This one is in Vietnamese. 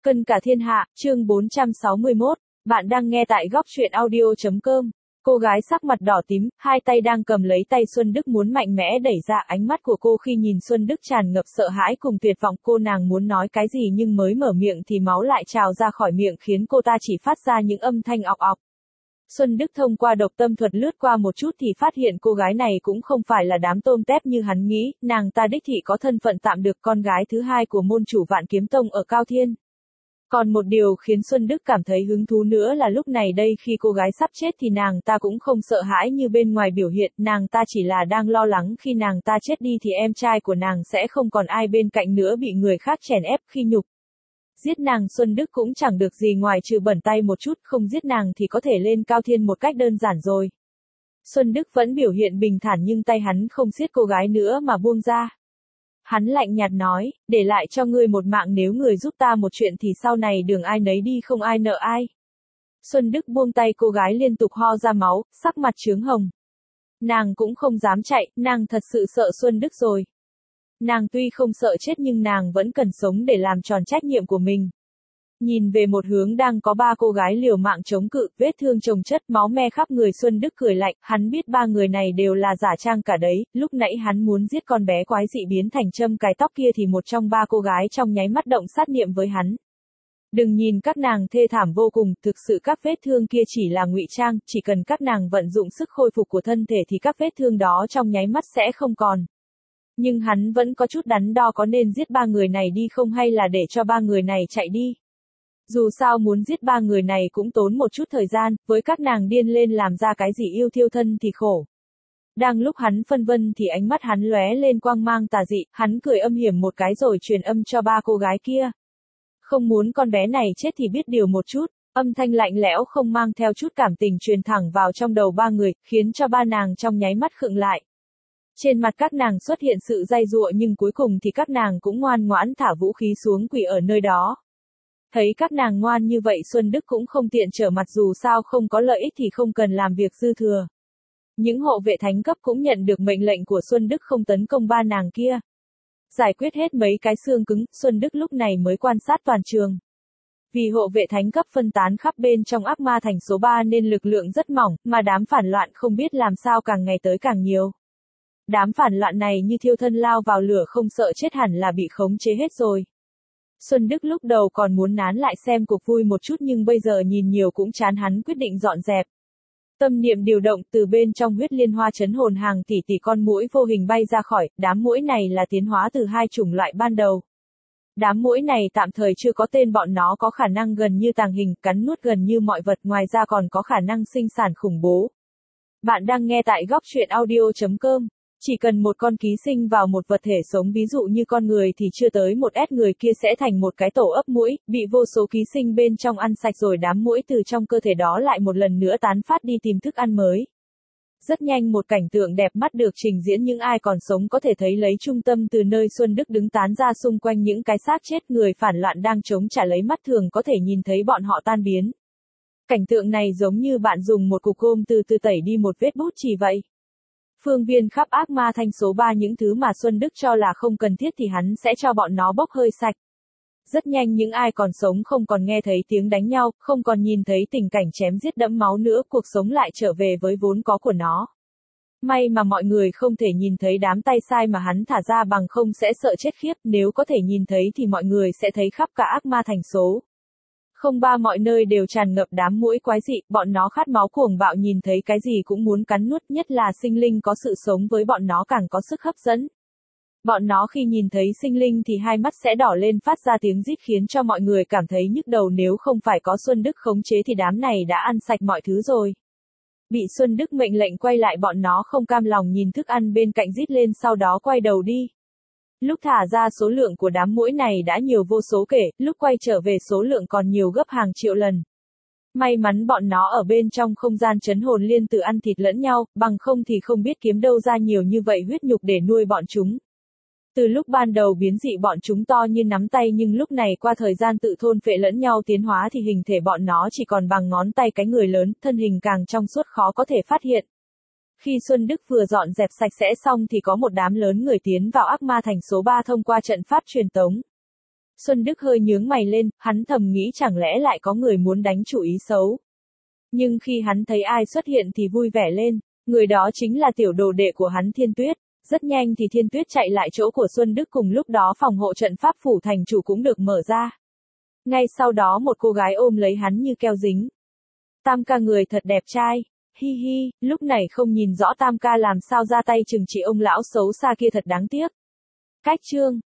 Cân cả thiên hạ, chương 461. Bạn đang nghe tại góc truyện audio.com. Cô gái sắc mặt đỏ tím, hai tay đang cầm lấy tay Xuân Đức muốn mạnh mẽ đẩy ra. Ánh mắt của cô khi nhìn Xuân Đức tràn ngập sợ hãi cùng tuyệt vọng. Cô nàng muốn nói cái gì nhưng mới mở miệng thì máu lại trào ra khỏi miệng khiến cô ta chỉ phát ra những âm thanh ọc ọc. Xuân Đức thông qua độc tâm thuật lướt qua một chút thì phát hiện cô gái này cũng không phải là đám tôm tép như hắn nghĩ, nàng ta đích thị có thân phận tạm được, con gái thứ hai của môn chủ Vạn Kiếm Tông ở Cao Thiên. Còn một điều khiến Xuân Đức cảm thấy hứng thú nữa là lúc này đây khi cô gái sắp chết thì nàng ta cũng không sợ hãi như bên ngoài biểu hiện, nàng ta chỉ là đang lo lắng khi nàng ta chết đi thì em trai của nàng sẽ không còn ai bên cạnh nữa, bị người khác chèn ép khi nhục. Giết nàng Xuân Đức cũng chẳng được gì ngoài trừ bẩn tay một chút, không giết nàng thì có thể lên Cao Thiên một cách đơn giản rồi. Xuân Đức vẫn biểu hiện bình thản nhưng tay hắn không siết cô gái nữa mà buông ra. Hắn lạnh nhạt nói, để lại cho ngươi một mạng, nếu người giúp ta một chuyện thì sau này đường ai nấy đi, không ai nợ ai. Xuân Đức buông tay cô gái liên tục ho ra máu, sắc mặt chướng hồng. Nàng cũng không dám chạy, nàng thật sự sợ Xuân Đức rồi. Nàng tuy không sợ chết nhưng nàng vẫn cần sống để làm tròn trách nhiệm của mình. Nhìn về một hướng đang có ba cô gái liều mạng chống cự, vết thương chồng chất, máu me khắp người, Xuân Đức cười lạnh, hắn biết ba người này đều là giả trang cả đấy, lúc nãy hắn muốn giết con bé quái dị biến thành châm cài tóc kia thì một trong ba cô gái trong nháy mắt động sát niệm với hắn. Đừng nhìn các nàng thê thảm vô cùng, thực sự các vết thương kia chỉ là ngụy trang, chỉ cần các nàng vận dụng sức khôi phục của thân thể thì các vết thương đó trong nháy mắt sẽ không còn. Nhưng hắn vẫn có chút đắn đo có nên giết ba người này đi không hay là để cho ba người này chạy đi. Dù sao muốn giết ba người này cũng tốn một chút thời gian, với các nàng điên lên làm ra cái gì yêu thiêu thân thì khổ. Đang lúc hắn phân vân thì ánh mắt hắn lóe lên quang mang tà dị, hắn cười âm hiểm một cái rồi truyền âm cho ba cô gái kia. Không muốn con bé này chết thì biết điều một chút, âm thanh lạnh lẽo không mang theo chút cảm tình truyền thẳng vào trong đầu ba người, khiến cho ba nàng trong nháy mắt khựng lại. Trên mặt các nàng xuất hiện sự dây dụa nhưng cuối cùng thì các nàng cũng ngoan ngoãn thả vũ khí xuống quỳ ở nơi đó. Thấy các nàng ngoan như vậy Xuân Đức cũng không tiện trở mặt, dù sao không có lợi ích thì không cần làm việc dư thừa. Những hộ vệ thánh cấp cũng nhận được mệnh lệnh của Xuân Đức không tấn công ba nàng kia. Giải quyết hết mấy cái xương cứng, Xuân Đức lúc này mới quan sát toàn trường. Vì hộ vệ thánh cấp phân tán khắp bên trong Ác Ma Thành số 3 nên lực lượng rất mỏng, mà đám phản loạn không biết làm sao càng ngày tới càng nhiều. Đám phản loạn này như thiêu thân lao vào lửa không sợ chết, hẳn là bị khống chế hết rồi. Xuân Đức lúc đầu còn muốn nán lại xem cuộc vui một chút nhưng bây giờ nhìn nhiều cũng chán, hắn quyết định dọn dẹp. Tâm niệm điều động, từ bên trong huyết liên hoa trấn hồn hàng tỷ tỷ con muỗi vô hình bay ra khỏi, đám muỗi này là tiến hóa từ hai chủng loại ban đầu. Đám muỗi này tạm thời chưa có tên, bọn nó có khả năng gần như tàng hình, cắn nuốt gần như mọi vật, ngoài ra còn có khả năng sinh sản khủng bố. Bạn đang nghe tại góc truyện audio.com. Chỉ cần một con ký sinh vào một vật thể sống ví dụ như con người thì chưa tới một S người kia sẽ thành một cái tổ ấp muỗi, bị vô số ký sinh bên trong ăn sạch rồi đám muỗi từ trong cơ thể đó lại một lần nữa tán phát đi tìm thức ăn mới. Rất nhanh một cảnh tượng đẹp mắt được trình diễn, những ai còn sống có thể thấy lấy trung tâm từ nơi Xuân Đức đứng tán ra xung quanh những cái xác chết, người phản loạn đang chống trả lấy mắt thường có thể nhìn thấy bọn họ tan biến. Cảnh tượng này giống như bạn dùng một cục gôm từ từ tẩy đi một vết bút chì vậy. Phương viên khắp Ác Ma Thành số 3 những thứ mà Xuân Đức cho là không cần thiết thì hắn sẽ cho bọn nó bốc hơi sạch. Rất nhanh những ai còn sống không còn nghe thấy tiếng đánh nhau, không còn nhìn thấy tình cảnh chém giết đẫm máu nữa, cuộc sống lại trở về với vốn có của nó. May mà mọi người không thể nhìn thấy đám tay sai mà hắn thả ra, bằng không sẽ sợ chết khiếp, nếu có thể nhìn thấy thì mọi người sẽ thấy khắp cả Ác Ma Thành số. Không ba mọi nơi đều tràn ngập đám muỗi quái dị, bọn nó khát máu cuồng bạo, nhìn thấy cái gì cũng muốn cắn nuốt, nhất là sinh linh có sự sống với bọn nó càng có sức hấp dẫn. Bọn nó khi nhìn thấy sinh linh thì hai mắt sẽ đỏ lên phát ra tiếng rít khiến cho mọi người cảm thấy nhức đầu, nếu không phải có Xuân Đức khống chế thì đám này đã ăn sạch mọi thứ rồi. Bị Xuân Đức mệnh lệnh quay lại, bọn nó không cam lòng nhìn thức ăn bên cạnh rít lên, sau đó quay đầu đi. Lúc thả ra số lượng của đám muỗi này đã nhiều vô số kể, lúc quay trở về số lượng còn nhiều gấp hàng triệu lần. May mắn bọn nó ở bên trong không gian trấn hồn liên tự ăn thịt lẫn nhau, bằng không thì không biết kiếm đâu ra nhiều như vậy huyết nhục để nuôi bọn chúng. Từ lúc ban đầu biến dị bọn chúng to như nắm tay nhưng lúc này qua thời gian tự thôn phệ lẫn nhau tiến hóa thì hình thể bọn nó chỉ còn bằng ngón tay cái người lớn, thân hình càng trong suốt khó có thể phát hiện. Khi Xuân Đức vừa dọn dẹp sạch sẽ xong thì có một đám lớn người tiến vào Ác Ma Thành số 3 thông qua trận pháp truyền tống. Xuân Đức hơi nhướng mày lên, hắn thầm nghĩ chẳng lẽ lại có người muốn đánh chủ ý xấu. Nhưng khi hắn thấy ai xuất hiện thì vui vẻ lên, người đó chính là tiểu đồ đệ của hắn Thiên Tuyết. Rất nhanh thì Thiên Tuyết chạy lại chỗ của Xuân Đức, cùng lúc đó phòng hộ trận pháp phủ thành chủ cũng được mở ra. Ngay sau đó một cô gái ôm lấy hắn như keo dính. Tam ca người thật đẹp trai. Hi hi, lúc này không nhìn rõ Tam ca làm sao ra tay trừng trị ông lão xấu xa kia thật đáng tiếc. Cách chương